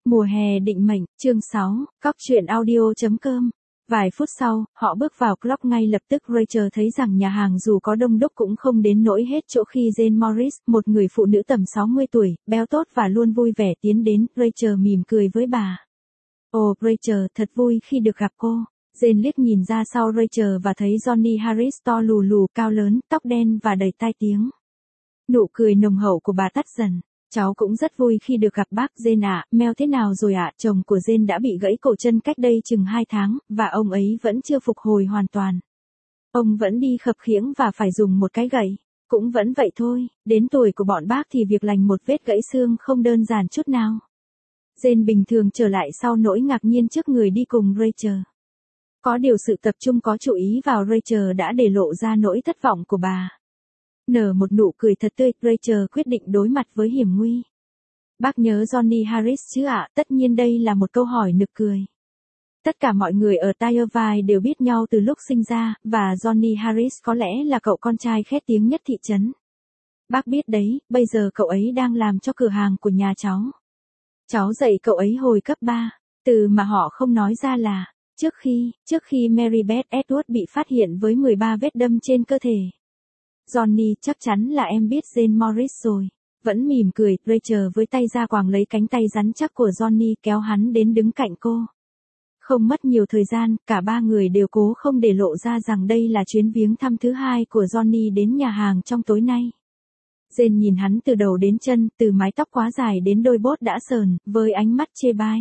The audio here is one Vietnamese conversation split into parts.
Mùa hè định mệnh, chương 6, Cóc truyện audio.com. Vài phút sau, họ bước vào club ngay lập tức Rachel thấy rằng nhà hàng dù có đông đúc cũng không đến nỗi hết chỗ khi Jane Morris, một người phụ nữ tầm 60 tuổi, béo tốt và luôn vui vẻ tiến đến. Rachel mỉm cười với bà. Ồ, Rachel, thật vui khi được gặp cô. Jane liếc nhìn ra sau Rachel và thấy Johnny Harris to lù lù, cao lớn, tóc đen và đầy tai tiếng. Nụ cười nồng hậu của bà tắt dần. Cháu cũng rất vui khi được gặp bác Jane ạ. Mel thế nào rồi ạ? Chồng của Jane đã bị gãy cổ chân cách đây chừng 2 tháng, và ông ấy vẫn chưa phục hồi hoàn toàn. Ông vẫn đi khập khiễng và phải dùng một cái gậy. Cũng vẫn vậy thôi, đến tuổi của bọn bác thì việc lành một vết gãy xương không đơn giản chút nào. Jane bình thường trở lại sau nỗi ngạc nhiên trước người đi cùng Rachel. Có điều sự tập trung có chú ý vào Rachel đã để lộ ra nỗi thất vọng của bà. Nở một nụ cười thật tươi, Rachel quyết định đối mặt với hiểm nguy. Bác nhớ Johnny Harris chứ ạ? Tất nhiên đây là một câu hỏi nực cười. Tất cả mọi người ở Tyrvine đều biết nhau từ lúc sinh ra, và Johnny Harris có lẽ là cậu con trai khét tiếng nhất thị trấn. Bác biết đấy, bây giờ cậu ấy đang làm cho cửa hàng của nhà cháu. Cháu dạy cậu ấy hồi cấp 3, từ mà họ không nói ra là, trước khi Mary Beth Edward bị phát hiện với 13 vết đâm trên cơ thể. Johnny, chắc chắn là em biết Jane Morris rồi. Vẫn mỉm cười, Rachel với tay ra quàng lấy cánh tay rắn chắc của Johnny kéo hắn đến đứng cạnh cô. Không mất nhiều thời gian, cả ba người đều cố không để lộ ra rằng đây là chuyến viếng thăm thứ 2 của Johnny đến nhà hàng trong tối nay. Jane nhìn hắn từ đầu đến chân, từ mái tóc quá dài đến đôi bốt đã sờn, với ánh mắt chê bai.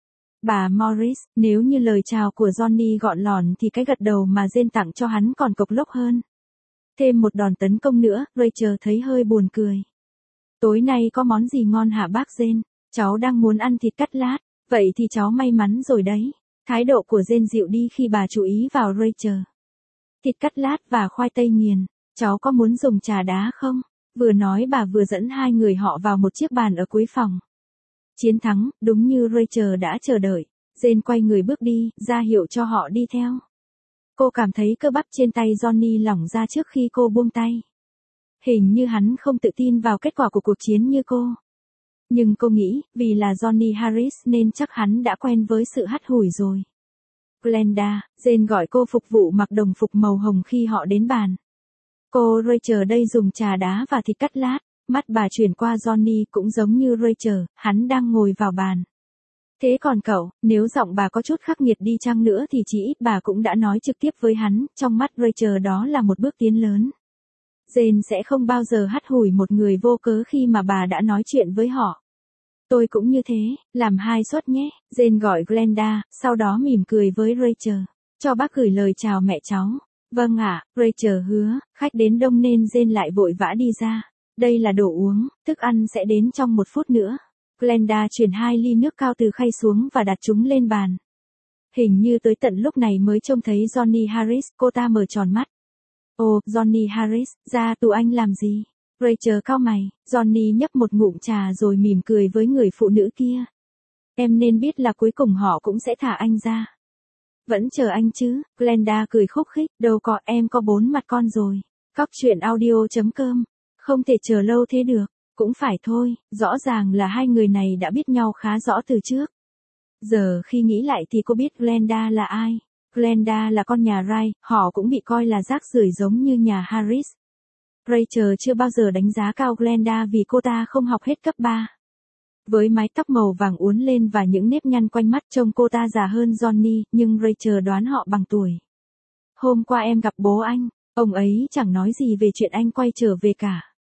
Bà Morris, nếu như lời chào của Johnny gọn lỏn thì cái gật đầu mà Jane tặng cho hắn còn cộc lốc hơn. Thêm một đòn tấn công nữa, Rachel thấy hơi buồn cười. Tối nay có món gì ngon hả bác Jane? Cháu đang muốn ăn thịt cắt lát, vậy thì cháu may mắn rồi đấy. Thái độ của Jane dịu đi khi bà chú ý vào Rachel. Thịt cắt lát và khoai tây nghiền, cháu có muốn dùng trà đá không? Vừa nói bà vừa dẫn hai người họ vào một chiếc bàn ở cuối phòng. Chiến thắng, đúng như Rachel đã chờ đợi. Jane quay người bước đi, ra hiệu cho họ đi theo. Cô cảm thấy cơ bắp trên tay Johnny lỏng ra trước khi cô buông tay. Hình như hắn không tự tin vào kết quả của cuộc chiến như cô. Nhưng cô nghĩ, vì là Johnny Harris nên chắc hắn đã quen với sự hắt hủi rồi. Glenda, Jane gọi cô phục vụ mặc đồng phục màu hồng khi họ đến bàn. Cô Rachel đây dùng trà đá và thịt cắt lát. Mắt bà chuyển qua Johnny cũng giống như Rachel, hắn đang ngồi vào bàn. Thế còn cậu, nếu giọng bà có chút khắc nghiệt đi chăng nữa thì chỉ ít bà cũng đã nói trực tiếp với hắn, trong mắt Rachel đó là một bước tiến lớn. Jane sẽ không bao giờ hắt hủi một người vô cớ khi mà bà đã nói chuyện với họ. Tôi cũng như thế, làm 2 suất nhé, Jane gọi Glenda, sau đó mỉm cười với Rachel. Cho bác gửi lời chào mẹ cháu. Vâng ạ, Rachel hứa, khách đến đông nên Jane lại vội vã đi ra. Đây là đồ uống, thức ăn sẽ đến trong 1 phút nữa. Glenda chuyển 2 ly nước cao từ khay xuống và đặt chúng lên bàn. Hình như tới tận lúc này mới trông thấy Johnny Harris, cô ta mở tròn mắt. Ồ, Johnny Harris, ra tù anh làm gì? Rachel cau mày, Johnny nhấp một ngụm trà rồi mỉm cười với người phụ nữ kia. Em nên biết là cuối cùng họ cũng sẽ thả anh ra. Vẫn chờ anh chứ, Glenda cười khúc khích, đâu có, em có 4 mặt con rồi. Cóc truyện audio.com, không thể chờ lâu thế được. Cũng phải thôi, rõ ràng là hai người này đã biết nhau khá rõ từ trước. Giờ khi nghĩ lại thì cô biết Glenda là ai. Glenda là con nhà Wright, họ cũng bị coi là rác rưởi giống như nhà Harris. Rachel chưa bao giờ đánh giá cao Glenda vì cô ta không học hết cấp 3. Với mái tóc màu vàng uốn lên và những nếp nhăn quanh mắt trông cô ta già hơn Johnny, nhưng Rachel đoán họ bằng tuổi. Hôm qua em gặp bố anh, ông ấy chẳng nói gì về chuyện anh quay trở về cả.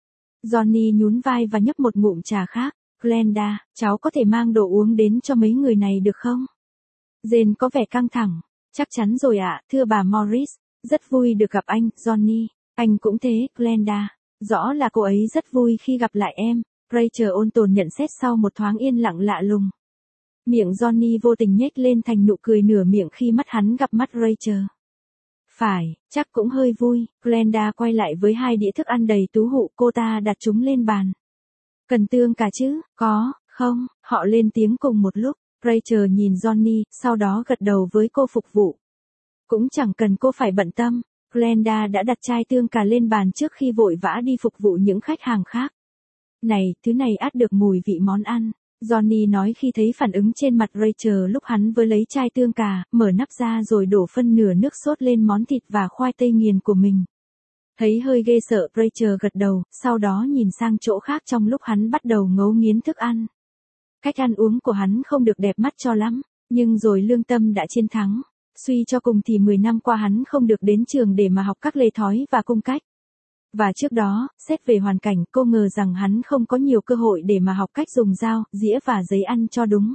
Johnny nhún vai và nhấp một ngụm trà khác. Glenda, cháu có thể mang đồ uống đến cho mấy người này được không? Jane có vẻ căng thẳng. Chắc chắn rồi ạ, thưa bà Morris. Rất vui được gặp anh, Johnny. Anh cũng thế, Glenda. Rõ là cô ấy rất vui khi gặp lại em. Rachel ôn tồn nhận xét sau một thoáng yên lặng lạ lùng. Miệng Johnny vô tình nhếch lên thành nụ cười nửa miệng khi mắt hắn gặp mắt Rachel. Phải, chắc cũng hơi vui. Glenda quay lại với 2 đĩa thức ăn đầy tú hụ, cô ta đặt chúng lên bàn. Cần tương cả chứ? Có, không? Họ lên tiếng cùng một lúc. Rachel nhìn Johnny, sau đó gật đầu với cô phục vụ. Cũng chẳng cần cô phải bận tâm. Glenda đã đặt chai tương cà lên bàn trước khi vội vã đi phục vụ những khách hàng khác. Này, thứ này át được mùi vị món ăn. Johnny nói khi thấy phản ứng trên mặt Rachel lúc hắn vừa lấy chai tương cà, mở nắp ra rồi đổ phân nửa nước sốt lên món thịt và khoai tây nghiền của mình. Thấy hơi ghê sợ, Rachel gật đầu, sau đó nhìn sang chỗ khác trong lúc hắn bắt đầu ngấu nghiến thức ăn. Cách ăn uống của hắn không được đẹp mắt cho lắm, nhưng rồi lương tâm đã chiến thắng. Suy cho cùng thì 10 năm qua hắn không được đến trường để mà học các lề thói và cung cách. Và trước đó, xét về hoàn cảnh, cô ngờ rằng hắn không có nhiều cơ hội để mà học cách dùng dao, dĩa và giấy ăn cho đúng.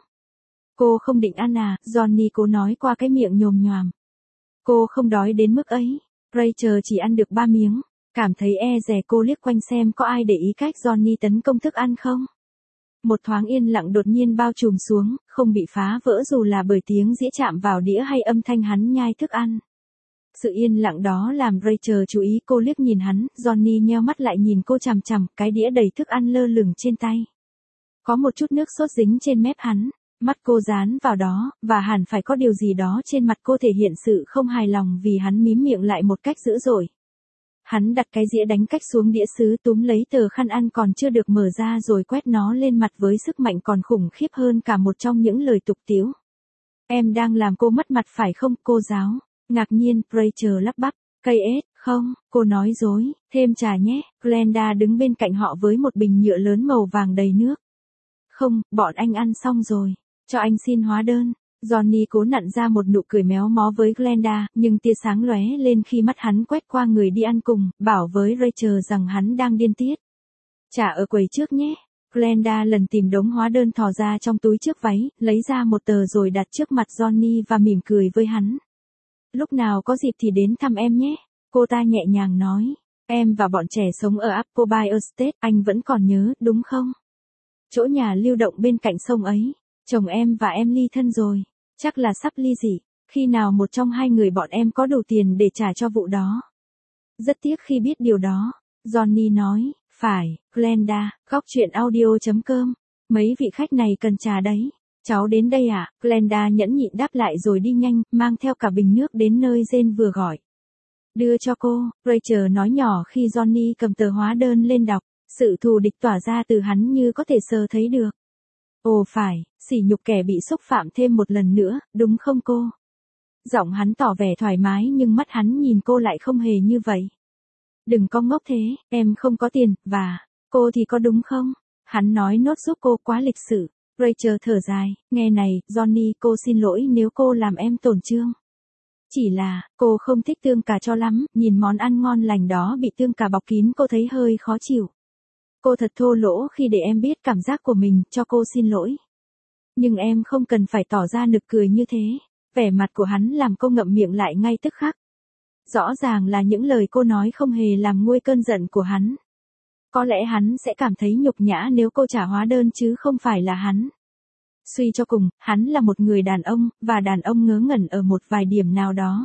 Cô không định ăn à, Johnny cố nói qua cái miệng nhồm nhoàm. Cô không đói đến mức ấy. Rachel chỉ ăn được 3 miếng. Cảm thấy e dè, cô liếc quanh xem có ai để ý cách Johnny tấn công thức ăn không. Một thoáng yên lặng đột nhiên bao trùm xuống, không bị phá vỡ dù là bởi tiếng dĩa chạm vào đĩa hay âm thanh hắn nhai thức ăn. Sự yên lặng đó làm Rachel chú ý, cô liếc nhìn hắn, Johnny nheo mắt lại nhìn cô chằm chằm, cái đĩa đầy thức ăn lơ lửng trên tay. Có một chút nước sốt dính trên mép hắn, mắt cô dán vào đó, và hẳn phải có điều gì đó trên mặt cô thể hiện sự không hài lòng vì hắn mím miệng lại một cách dữ dội. Hắn đặt cái dĩa đánh cách xuống đĩa sứ, túm lấy tờ khăn ăn còn chưa được mở ra rồi quét nó lên mặt với sức mạnh còn khủng khiếp hơn cả một trong những lời tục tĩu. Em đang làm cô mất mặt phải không, cô giáo? Ngạc nhiên, Rachel lắp bắp. Cây ếch, không, cô nói dối, thêm trà nhé. Glenda đứng bên cạnh họ với một bình nhựa lớn màu vàng đầy nước. Không, bọn anh ăn xong rồi. Cho anh xin hóa đơn. Johnny cố nặn ra một nụ cười méo mó với Glenda, nhưng tia sáng lóe lên khi mắt hắn quét qua người đi ăn cùng, bảo với Rachel rằng hắn đang điên tiết. Trả ở quầy trước nhé. Glenda lần tìm đống hóa đơn thò ra trong túi trước váy, lấy ra một tờ rồi đặt trước mặt Johnny và mỉm cười với hắn. Lúc nào có dịp thì đến thăm em nhé. Cô ta nhẹ nhàng nói. Em và bọn trẻ sống ở Appleby Estate, anh vẫn còn nhớ, đúng không? Chỗ nhà lưu động bên cạnh sông ấy. Chồng em và em ly thân rồi. Chắc là sắp ly dị. Khi nào một trong hai người bọn em có đủ tiền để trả cho vụ đó? Rất tiếc khi biết điều đó. Johnny nói. Phải, Glenda, gocchuyenaudio.com. Mấy vị khách này cần trà đấy. Cháu đến đây à? Glenda nhẫn nhịn đáp lại rồi đi nhanh, mang theo cả bình nước đến nơi Jane vừa gọi. Đưa cho cô, Rachel nói nhỏ khi Johnny cầm tờ hóa đơn lên đọc. Sự thù địch tỏa ra từ hắn như có thể sờ thấy được. Ồ phải, sỉ nhục kẻ bị xúc phạm thêm một lần nữa, đúng không cô? Giọng hắn tỏ vẻ thoải mái nhưng mắt hắn nhìn cô lại không hề như vậy. Đừng có ngốc thế, em không có tiền, và, cô thì có đúng không? Hắn nói nốt giúp cô quá lịch sự. Rachel thở dài, nghe này, Johnny, cô xin lỗi nếu cô làm em tổn thương. Chỉ là, cô không thích tương cà cho lắm, nhìn món ăn ngon lành đó bị tương cà bọc kín cô thấy hơi khó chịu. Cô thật thô lỗ khi để em biết cảm giác của mình, cho cô xin lỗi. Nhưng em không cần phải tỏ ra nực cười như thế. Vẻ mặt của hắn làm cô ngậm miệng lại ngay tức khắc. Rõ ràng là những lời cô nói không hề làm nguôi cơn giận của hắn. Có lẽ hắn sẽ cảm thấy nhục nhã nếu cô trả hóa đơn chứ không phải là hắn. Suy cho cùng, hắn là một người đàn ông, và đàn ông ngớ ngẩn ở một vài điểm nào đó.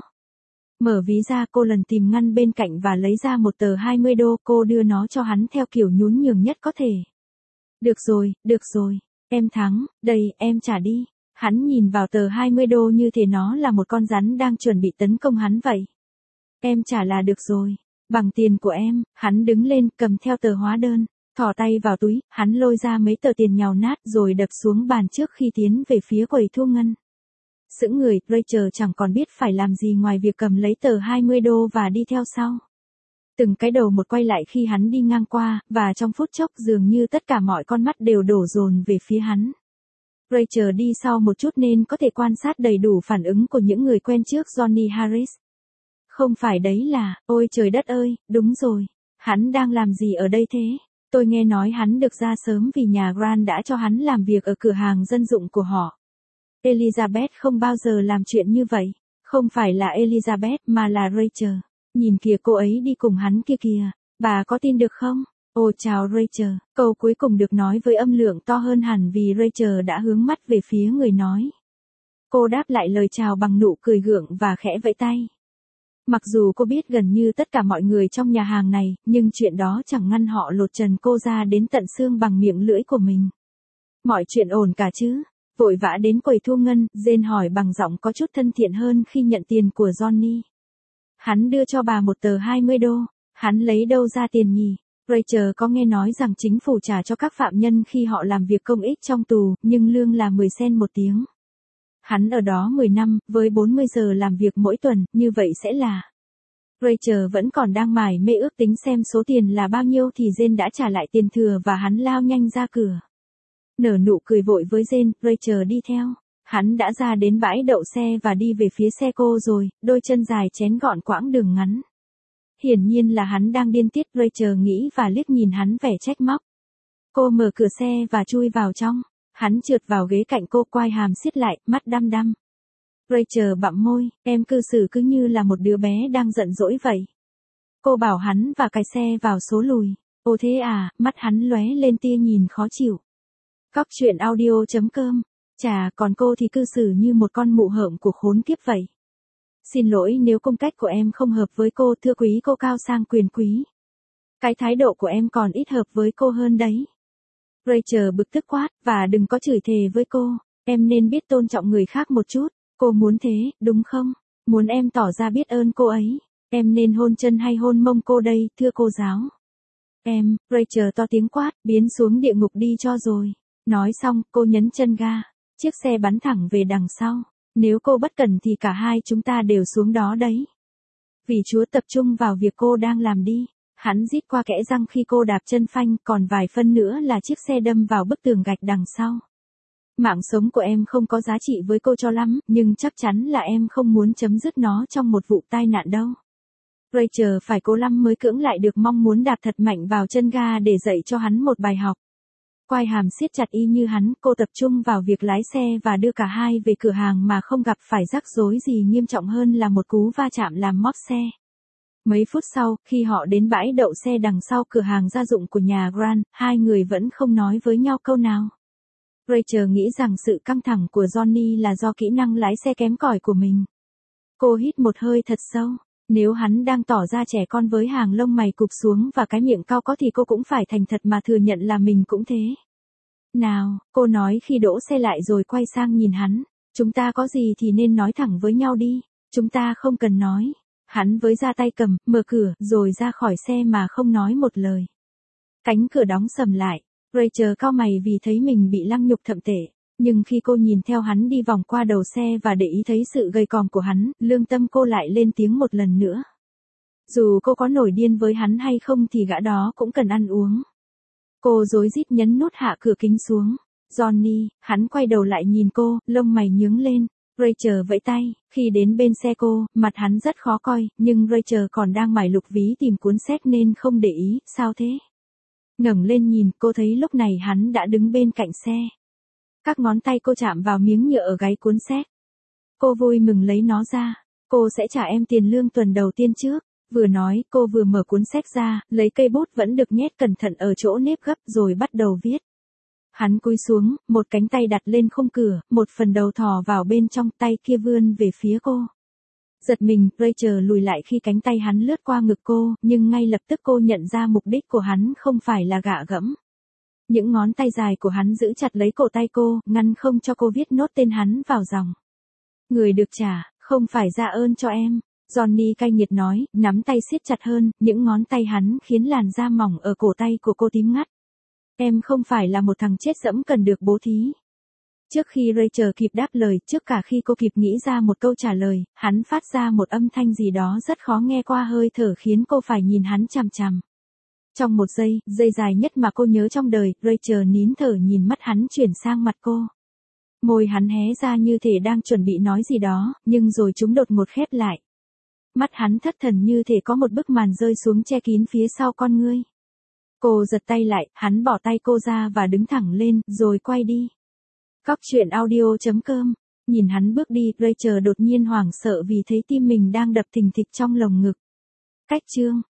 Mở ví ra, cô lần tìm ngăn bên cạnh và lấy ra một tờ 20 đô, cô đưa nó cho hắn theo kiểu nhún nhường nhất có thể. Được rồi, em thắng, đây, em trả đi. Hắn nhìn vào tờ 20 đô như thể nó là một con rắn đang chuẩn bị tấn công hắn vậy. Em trả là được rồi. Bằng tiền của em, hắn đứng lên, cầm theo tờ hóa đơn, thò tay vào túi, hắn lôi ra mấy tờ tiền nhàu nát rồi đập xuống bàn trước khi tiến về phía quầy thu ngân. Sững người, Rachel chẳng còn biết phải làm gì ngoài việc cầm lấy tờ 20 đô và đi theo sau. Từng cái đầu một quay lại khi hắn đi ngang qua, và trong phút chốc dường như tất cả mọi con mắt đều đổ dồn về phía hắn. Rachel đi sau một chút nên có thể quan sát đầy đủ phản ứng của những người quen trước Johnny Harris. Không phải đấy là, ôi trời đất ơi, đúng rồi. Hắn đang làm gì ở đây thế? Tôi nghe nói hắn được ra sớm vì nhà Grant đã cho hắn làm việc ở cửa hàng dân dụng của họ. Elizabeth không bao giờ làm chuyện như vậy. Không phải là Elizabeth mà là Rachel. Nhìn kìa, cô ấy đi cùng hắn kia kìa. Bà có tin được không? Ồ chào Rachel. Câu cuối cùng được nói với âm lượng to hơn hẳn vì Rachel đã hướng mắt về phía người nói. Cô đáp lại lời chào bằng nụ cười gượng và khẽ vẫy tay. Mặc dù cô biết gần như tất cả mọi người trong nhà hàng này, nhưng chuyện đó chẳng ngăn họ lột trần cô ra đến tận xương bằng miệng lưỡi của mình. Mọi chuyện ổn cả chứ? Vội vã đến quầy thu ngân, Jane hỏi bằng giọng có chút thân thiện hơn khi nhận tiền của Johnny. Hắn đưa cho bà một tờ 20 đô. Hắn lấy đâu ra tiền nhỉ? Rachel có nghe nói rằng chính phủ trả cho các phạm nhân khi họ làm việc công ích trong tù, nhưng lương là 10 cent một tiếng. Hắn ở đó 10 năm, với 40 giờ làm việc mỗi tuần, như vậy sẽ là... Rachel vẫn còn đang mải mê ước tính xem số tiền là bao nhiêu thì Jane đã trả lại tiền thừa và hắn lao nhanh ra cửa. Nở nụ cười vội với Jane, Rachel đi theo. Hắn đã ra đến bãi đậu xe và đi về phía xe cô rồi, đôi chân dài chén gọn quãng đường ngắn. Hiển nhiên là hắn đang điên tiết, Rachel nghĩ và liếc nhìn hắn vẻ trách móc. Cô mở cửa xe và chui vào trong. Hắn trượt vào ghế cạnh cô, quai hàm siết lại, mắt đăm đăm. Rachel bặm môi, em cư xử cứ như là một đứa bé đang giận dỗi vậy. Cô bảo hắn và cài xe vào số lùi. Ồ thế à, mắt hắn lóe lên tia nhìn khó chịu. Cóc truyện audio.com. Chà, còn cô thì cư xử như một con mụ hởm của khốn kiếp vậy. Xin lỗi nếu cung cách của em không hợp với cô, thưa quý cô cao sang quyền quý. Cái thái độ của em còn ít hợp với cô hơn đấy. Rachel bực tức quát, và đừng có chửi thề với cô, em nên biết tôn trọng người khác một chút. Cô muốn thế, đúng không? Muốn em tỏ ra biết ơn cô ấy. Em nên hôn chân hay hôn mông cô đây, thưa cô giáo? Em, Rachel to tiếng quát, biến xuống địa ngục đi cho rồi. Nói xong, cô nhấn chân ga. Chiếc xe bắn thẳng về đằng sau. Nếu cô bất cẩn thì cả hai chúng ta đều xuống đó đấy. Vì Chúa tập trung vào việc cô đang làm đi. Hắn rít qua kẽ răng khi cô đạp chân phanh, còn vài phân nữa là chiếc xe đâm vào bức tường gạch đằng sau. Mạng sống của em không có giá trị với cô cho lắm, nhưng chắc chắn là em không muốn chấm dứt nó trong một vụ tai nạn đâu. Rachel phải cố lắm mới cưỡng lại được mong muốn đạp thật mạnh vào chân ga để dạy cho hắn một bài học. Quai hàm siết chặt y như hắn, cô tập trung vào việc lái xe và đưa cả hai về cửa hàng mà không gặp phải rắc rối gì nghiêm trọng hơn là một cú va chạm làm móp xe. Mấy phút sau, khi họ đến bãi đậu xe đằng sau cửa hàng gia dụng của nhà Grant, hai người vẫn không nói với nhau câu nào. Rachel nghĩ rằng sự căng thẳng của Johnny là do kỹ năng lái xe kém cỏi của mình. Cô hít một hơi thật sâu. Nếu hắn đang tỏ ra trẻ con với hàng lông mày cụp xuống và cái miệng cau có thì cô cũng phải thành thật mà thừa nhận là mình cũng thế. Nào, cô nói khi đỗ xe lại rồi quay sang nhìn hắn. Chúng ta có gì thì nên nói thẳng với nhau đi. Chúng ta không cần nói. Hắn với ra tay cầm, mở cửa, rồi ra khỏi xe mà không nói một lời. Cánh cửa đóng sầm lại. Rachel cau mày vì thấy mình bị lăng nhục thậm tệ. Nhưng khi cô nhìn theo hắn đi vòng qua đầu xe và để ý thấy sự gầy còm của hắn, lương tâm cô lại lên tiếng một lần nữa. Dù cô có nổi điên với hắn hay không thì gã đó cũng cần ăn uống. Cô rối rít nhấn nút hạ cửa kính xuống. Johnny, hắn quay đầu lại nhìn cô, lông mày nhướng lên. Rachel vẫy tay, khi đến bên xe cô, mặt hắn rất khó coi, nhưng Rachel còn đang mải lục ví tìm cuốn sách nên không để ý, sao thế? Ngẩng lên nhìn, cô thấy lúc này hắn đã đứng bên cạnh xe. Các ngón tay cô chạm vào miếng nhựa ở gáy cuốn sách. Cô vui mừng lấy nó ra. Cô sẽ trả em tiền lương tuần đầu tiên trước. Vừa nói, cô vừa mở cuốn sách ra, lấy cây bút vẫn được nhét cẩn thận ở chỗ nếp gấp rồi bắt đầu viết. Hắn cúi xuống, một cánh tay đặt lên khung cửa, một phần đầu thò vào bên trong, tay kia vươn về phía cô. Giật mình, Rachel lùi lại khi cánh tay hắn lướt qua ngực cô, nhưng ngay lập tức cô nhận ra mục đích của hắn không phải là gạ gẫm. Những ngón tay dài của hắn giữ chặt lấy cổ tay cô, ngăn không cho cô viết nốt tên hắn vào dòng. Người được trả, không phải ra ơn cho em. Johnny cay nghiệt nói, nắm tay siết chặt hơn, những ngón tay hắn khiến làn da mỏng ở cổ tay của cô tím ngắt. Em không phải là một thằng chết dẫm cần được bố thí. Trước khi Rachel kịp đáp lời, trước cả khi cô kịp nghĩ ra một câu trả lời, hắn phát ra một âm thanh gì đó rất khó nghe qua hơi thở khiến cô phải nhìn hắn chằm chằm. Trong một giây, giây dài nhất mà cô nhớ trong đời, Rachel nín thở nhìn mắt hắn chuyển sang mặt cô. Môi hắn hé ra như thể đang chuẩn bị nói gì đó, nhưng rồi chúng đột ngột khép lại. Mắt hắn thất thần như thể có một bức màn rơi xuống che kín phía sau con ngươi. Cô giật tay lại, hắn bỏ tay cô ra và đứng thẳng lên, rồi quay đi. Cóc truyện audio.com. Nhìn hắn bước đi, Rachel đột nhiên hoảng sợ vì thấy tim mình đang đập thình thịch trong lồng ngực. Cách chương.